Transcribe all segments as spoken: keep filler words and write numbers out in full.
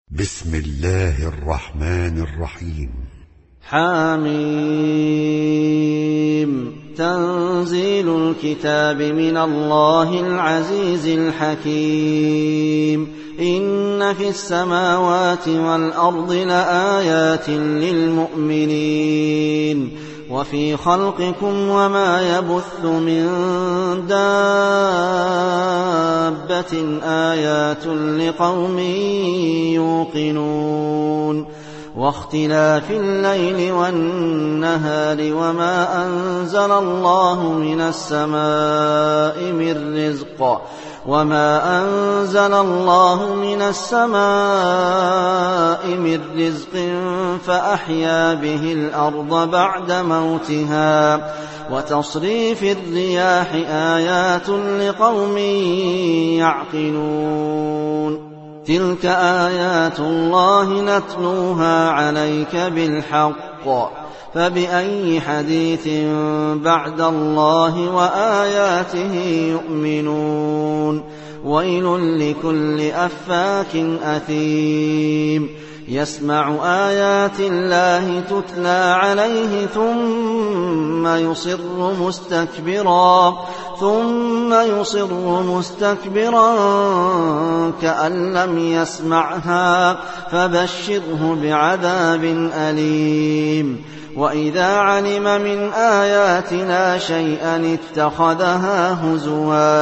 بسم الله الرحمن الرحيم. حميم. تنزيل الكتاب من الله العزيز الحكيم. إن في السماوات والأرض لآيات للمؤمنين وفي خلقكم وما يبث من دابة آيات لقوم يوقنون واختلاف الليل والنهار وما أنزل الله من السماء من رزق وما أنزل الله من السماء من رزق فأحيا به الأرض بعد موتها وتصريف الرياح آيات لقوم يعقلون. تلك آيات الله نتلوها عليك بالحق فبأي حديث بعد الله وآياته يؤمنون. ويل لكل أفاك أثيم يسمع آيات الله تتلى عليه ثم يصر مستكبرا ثم يصر مستكبرا كأن لم يسمعها فبشره بعذاب أليم. وإذا علم من آياتنا شيئا اتخذها هزوا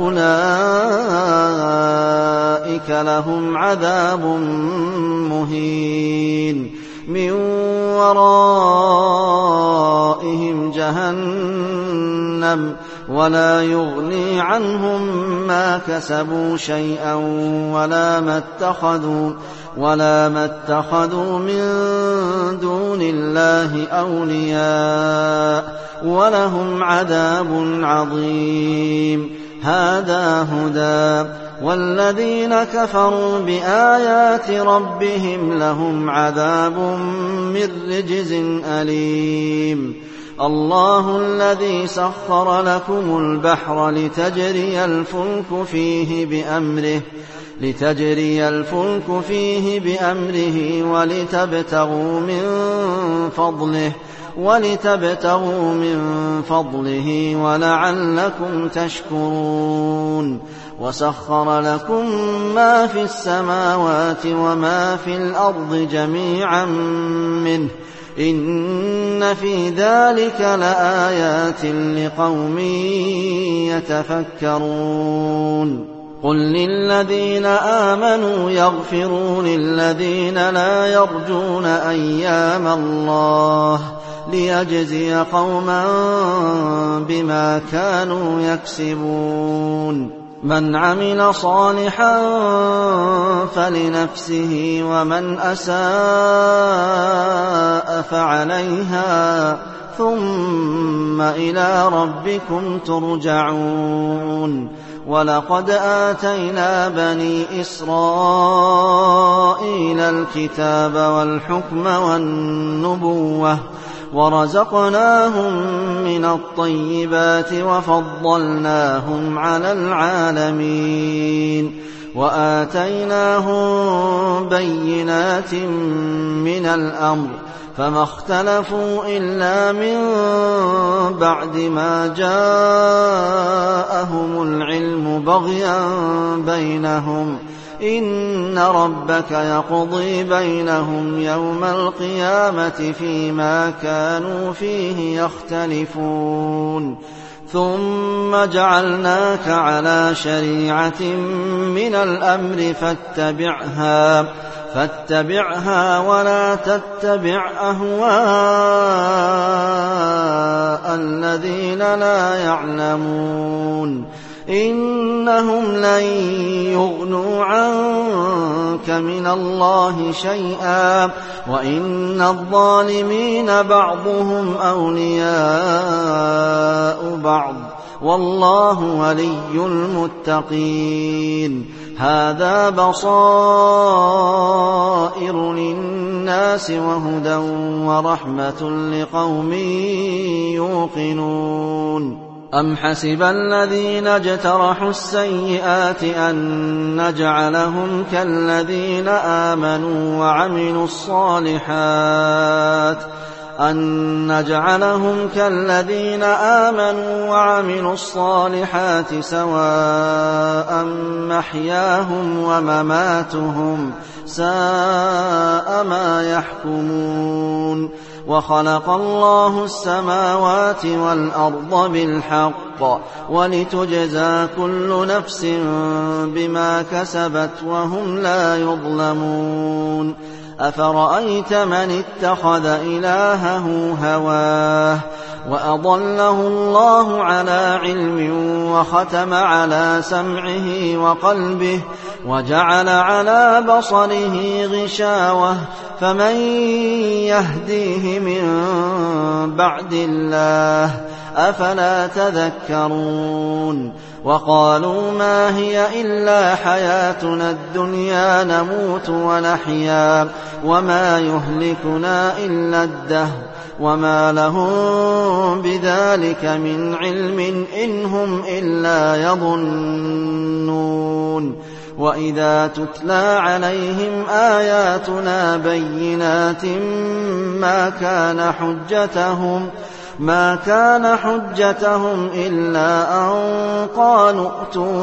أولئك لهم عذاب مهين من ورائهم جهنم ولا يغني عنهم ما كسبوا شيئا ولا ما اتخذوا ولا ما اتخذوا من دون الله أولياء ولهم عذاب عظيم. هذا هدى والذين كفروا بآيات ربهم لهم عذاب من رجز أليم. الله الذي سخر لكم البحر لتجري الفلك فيه بأمره لتجري الفلك فيه بأمره ولتبتغوا من فضله ولتبتغوا من فضله ولعلكم تشكرون. وسخر لكم ما في السماوات وما في الأرض جميعا منه إن في ذلك لآيات لقوم يتفكرون. قل للذين آمنوا يغفروا للذين لا يرجون أيام الله ليجزي قوما بما كانوا يكسبون. من عمل صالحا فلنفسه ومن أساء فعليها ثم إلى ربكم ترجعون. ولقد آتينا بني إسرائيل الكتاب والحكم والنبوة ورزقناهم من الطيبات وفضلناهم على العالمين وآتيناهم بينات من الأمر فما اختلفوا إلا من بعد ما جاءهم العلم بغيا بينهم إن ربك يقضي بينهم يوم القيامة فيما كانوا فيه يختلفون. ثم جعلناك على شريعة من الأمر فاتبعها فاتبعها ولا تتبع أهواء الذين لا يعلمون إنهم لن يغنوا عنك من الله شيئا وإن الظالمين بعضهم أولياء بعض والله ولي المتقين. هذا بصائر للناس وهدى ورحمة لقوم يوقنون. أم حسب الذين اجترحوا السيئات أن نجعلهم كالذين آمنوا وعملوا الصالحات أن نجعلهم كالذين آمنوا وعملوا الصالحات سواء محياهم ومماتهم ساء ما يحكمون وخلق الله السماوات والأرض بالحق ولتجزى كل نفس بما كسبت وهم لا يظلمون أفرأيت من اتخذ إلهه هواه وأضله الله على علم وختم على سمعه وقلبه وجعل على بصره غشاوة فمن يهديه من بعد الله أفلا تذكرون وقالوا ما هي إلا حياتنا الدنيا نموت ونحيا وما يهلكنا إلا الدهر وما لهم بذلك من علم إن هم إلا يظنون وإذا تتلى عليهم آياتنا بينات ما كان حجتهم ما كان حجتهم إلا أن قالوا ائتوا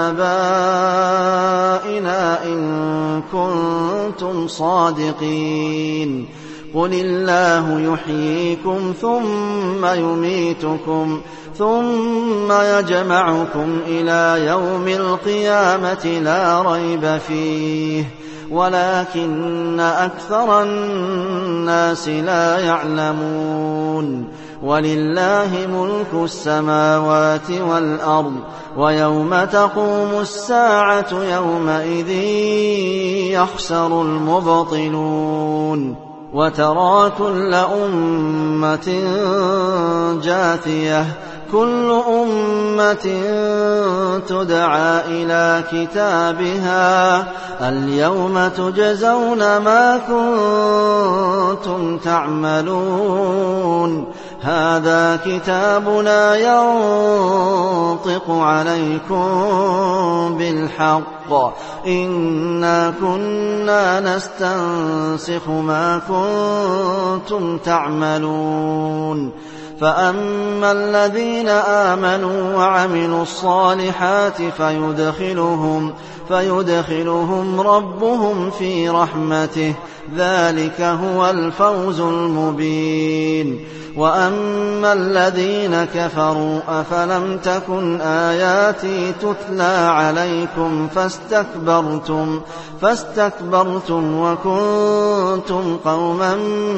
بآبائنا إن كنتم صادقين قل الله يحييكم ثم يميتكم ثم يجمعكم إلى يوم القيامة لا ريب فيه ولكن أكثر الناس لا يعلمون ولله ملك السماوات والأرض ويوم تقوم الساعة يومئذ يخسر المبطلون وترى كل أمة جاثية كل أمة تدعى إلى كتابها اليوم تجزون ما كنتم تعملون هذا كتابنا ينطق عليكم بالحق إنا كنا نستنسخ ما كنتم تعملون فأما الذين آمنوا وعملوا الصالحات فيدخلهم, فيدخلهم ربهم في رحمته ذلك هو الفوز المبين وأما الذين كفروا أفلم تكن آياتي تتلى عليكم فاستكبرتم, فاستكبرتم وكنتم قوما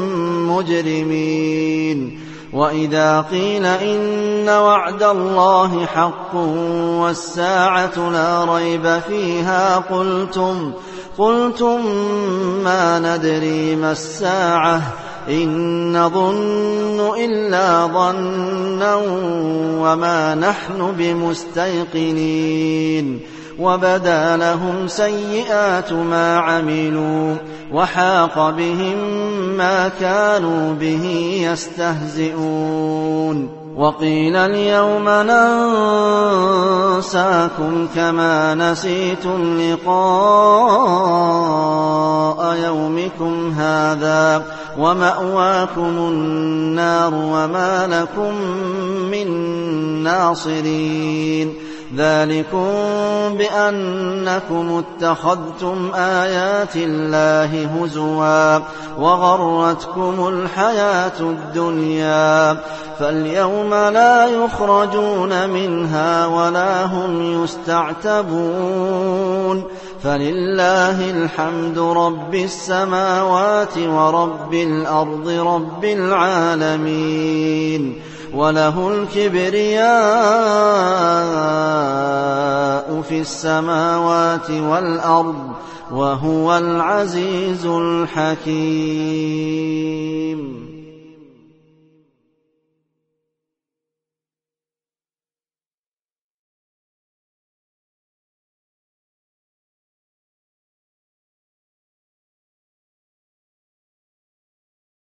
مجرمين وإذا قيل إن وعد الله حق والساعة لا ريب فيها قلتم, قلتم ما ندري ما الساعة إن نظن إلا ظنا وما نحن بمستيقنين وبدا لهم سيئات ما عملوا وحاق بهم ما كانوا به يستهزئون وقيل اليوم ننساكم كما نسيتم لقاء يومكم هذا ومأواكم النار وما لكم من ناصرين ذلكم بأنكم اتخذتم آيات الله هزوا وغرتكم الحياة الدنيا فاليوم لا يخرجون منها ولا هم يستعتبون فلله الحمد رب السماوات ورب الأرض رب العالمين وله الكبرياء في السماوات والأرض وهو العزيز الحكيم.